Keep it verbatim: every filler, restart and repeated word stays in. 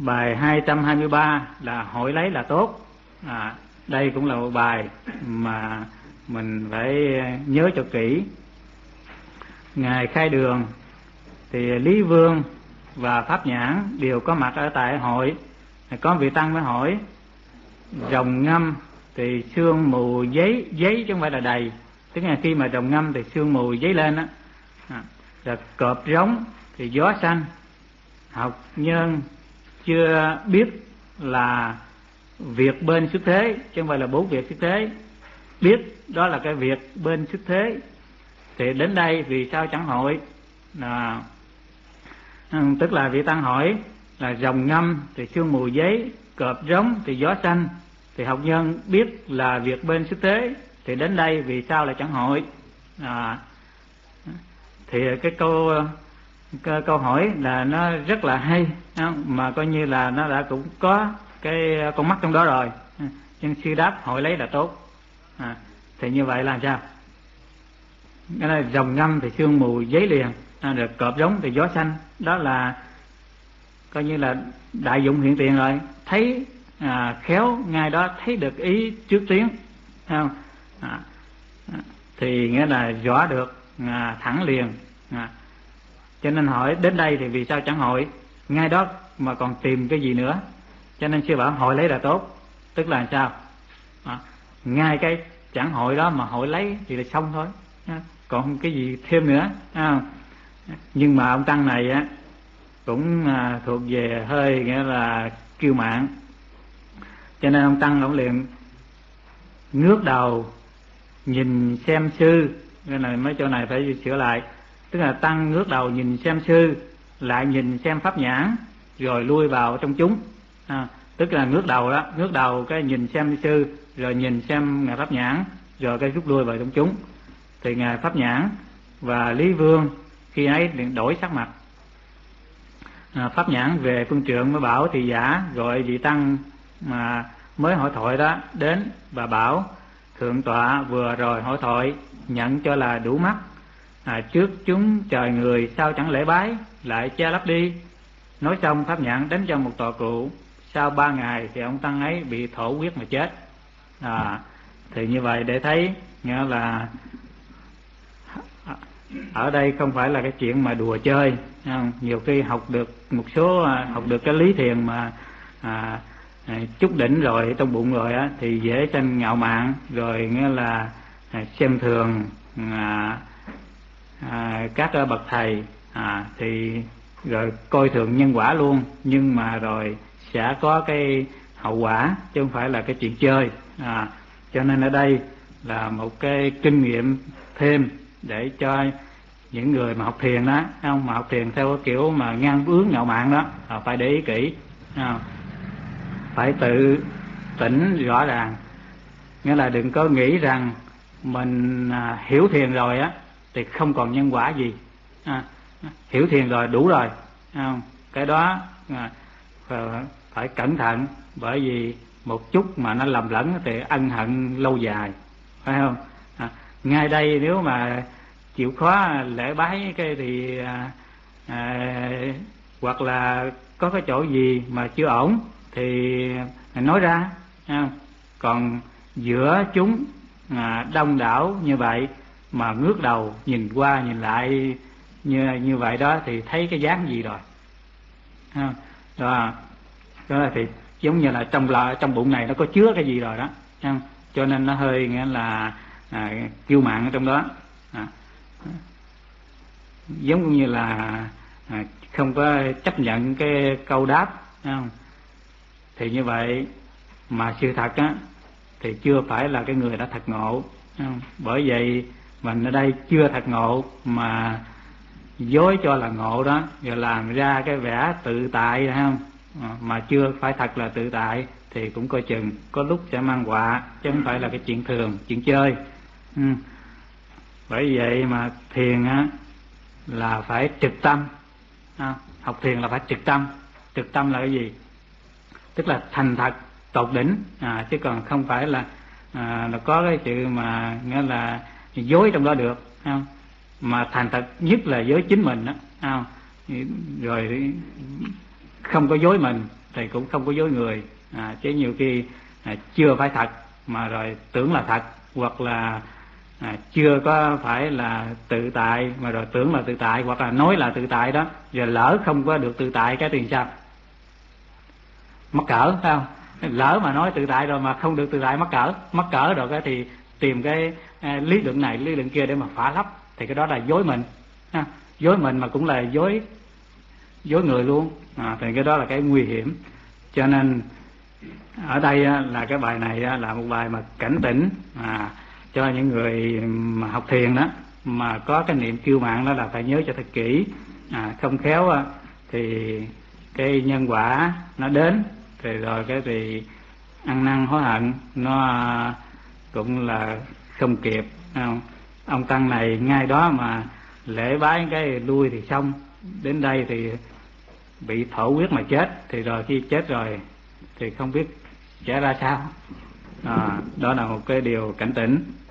Bài hai trăm hai mươi ba là hội lấy là tốt. à, Đây cũng là một bài mà mình phải nhớ cho kỹ. Ngày khai đường thì Lý Vương và Pháp Nhãn đều có mặt ở tại hội. Có vị tăng mới hỏi: rồng ngâm thì sương mù giấy, giấy chứ không phải là đầy, tức là khi mà rồng ngâm thì sương mù giấy lên á. à, Rồi cọp rống thì gió xanh. Học nhân chưa biết là việc bên xuất thế, chứ không phải là bốn việc xuất thế. Biết đó là cái việc bên xuất thế thì đến đây vì sao chẳng hội? à, Tức là vị tăng hỏi là rồng ngâm thì sương mù giấy, cọp rống thì gió xanh, thì học nhân biết là việc bên xuất thế thì đến đây vì sao lại chẳng hội? à, Thì cái câu cái câu hỏi là nó rất là hay, mà coi như là nó đã cũng có cái con mắt trong đó rồi. Nhưng sư đáp hội lấy là tốt. à, Thì như vậy là sao? Cái này rồng ngâm thì sương mù giấy liền, à, rồi cọp rống thì gió xanh. Đó là coi như là đại dụng hiện tiền rồi. Thấy à, khéo ngay đó thấy được ý trước tiếng, không? À, thì nghĩa là rõ được à, thẳng liền. à, Cho nên hỏi đến đây thì vì sao chẳng hội? Ngay đó mà còn tìm cái gì nữa? Cho nên sư bảo hội lấy là tốt. Tức là sao? à, Ngay cái chẳng hội đó mà hội lấy thì là xong thôi, à, còn cái gì thêm nữa. à, Nhưng mà ông tăng này á cũng à, thuộc về hơi nghĩa là kiêu mạn, cho nên ông tăng ông liền ngước đầu nhìn xem sư. Cái này mấy chỗ này phải sửa lại. Tức là tăng ngước đầu nhìn xem sư, lại nhìn xem Pháp Nhãn, rồi lui vào trong chúng. à, Tức là ngước đầu đó, ngước đầu cái nhìn xem sư, rồi nhìn xem ngài Pháp Nhãn, rồi cái rút lui vào trong chúng. Thì ngài Pháp Nhãn và Lý Vương khi ấy liền đổi sắc mặt. à, Pháp Nhãn về phương trượng mới bảo thị giả gọi vị tăng mà mới hỏi thoại đó đến và bảo: thượng tọa vừa rồi hỏi thoại nhận cho là đủ mắt. à, Trước chúng trời người sao chẳng lễ bái, lại che lấp đi. Nói xong Pháp Nhãn đánh cho một tọa cụ. Sau ba ngày thì ông tăng ấy bị thổ huyết mà chết. à, Thì như vậy để thấy nghĩa là ở đây không phải là cái chuyện mà đùa chơi, không? Nhiều khi học được một số học được cái lý thiền mà à, à, chút đỉnh rồi trong bụng rồi á thì dễ sanh ngạo mạn, rồi nghĩa là à, xem thường à, à, các bậc thầy, à, thì rồi coi thường nhân quả luôn. Nhưng mà rồi sẽ có cái hậu quả chứ không phải là cái chuyện chơi. à, Cho nên ở đây là một cái kinh nghiệm thêm để cho những người mà học thiền đó, không, mà học thiền theo cái kiểu mà ngang bướng ngạo mạn đó, à, phải để ý kỹ, à, phải tự tỉnh rõ ràng. Nghĩa là đừng có nghĩ rằng mình à, hiểu thiền rồi á thì không còn nhân quả gì. à, Hiểu thiền rồi đủ rồi, không? Cái đó à, phải cẩn thận, bởi vì một chút mà nó lầm lẫn thì ân hận lâu dài, phải không? à, Ngay đây nếu mà chịu khó lễ bái cái thì à, à, hoặc là có cái chỗ gì mà chưa ổn thì nói ra, à, còn giữa chúng à, đông đảo như vậy mà ngước đầu nhìn qua nhìn lại như như vậy đó thì thấy cái dáng gì rồi, à, đó, đó thì giống như là trong là trong bụng này nó có chứa cái gì rồi đó, à, cho nên nó hơi nghĩa là à, kiêu mạn ở trong đó. à, Giống như là à, không có chấp nhận cái câu đáp, không? Thì như vậy mà sự thật á thì chưa phải là cái người đã thật ngộ, không? Bởi vậy mình ở đây chưa thật ngộ mà dối cho là ngộ đó, rồi làm ra cái vẻ tự tại, phải không? À, mà chưa phải thật là tự tại thì cũng coi chừng có lúc sẽ mang họa, chứ không phải là cái chuyện thường, chuyện chơi. ừ. Bởi vậy mà thiền á là phải trực tâm, à, học thiền là phải trực tâm. Trực tâm là cái gì? Tức là thành thật tột đỉnh, à, chứ còn không phải là à, là có cái sự mà nghĩa là dối trong đó được, không? Mà thành thật nhất là với chính mình đó, không? Rồi không có dối mình, thì cũng không có dối người, à, chứ nhiều khi à, chưa phải thật mà rồi tưởng là thật, hoặc là à, chưa có phải là tự tại mà rồi tưởng là tự tại, hoặc là nói là tự tại đó, rồi lỡ không có được tự tại cái tiền sao? Mắc cỡ, phải không? Lỡ mà nói tự tại rồi mà không được tự tại, mắc cỡ, mắc cỡ rồi cái thì tìm cái à, lý luận này lý luận kia để mà phá lấp, thì cái đó là dối mình ha. Dối mình mà cũng là dối dối người luôn, à, thì cái đó là cái nguy hiểm. Cho nên ở đây á, là cái bài này á, là một bài mà cảnh tỉnh à, cho những người mà học thiền đó, mà có cái niệm kiêu mạn đó là phải nhớ cho thật kỹ, à, không khéo á, thì cái nhân quả nó đến, thì rồi cái thì ăn năn hối hận nó cũng là không kịp, không? Ông tăng này ngay đó mà lễ bái cái lui thì xong, đến đây thì bị thổ huyết mà chết, thì rồi khi chết rồi thì không biết sẽ ra sao. À, đó là một cái điều cảnh tỉnh.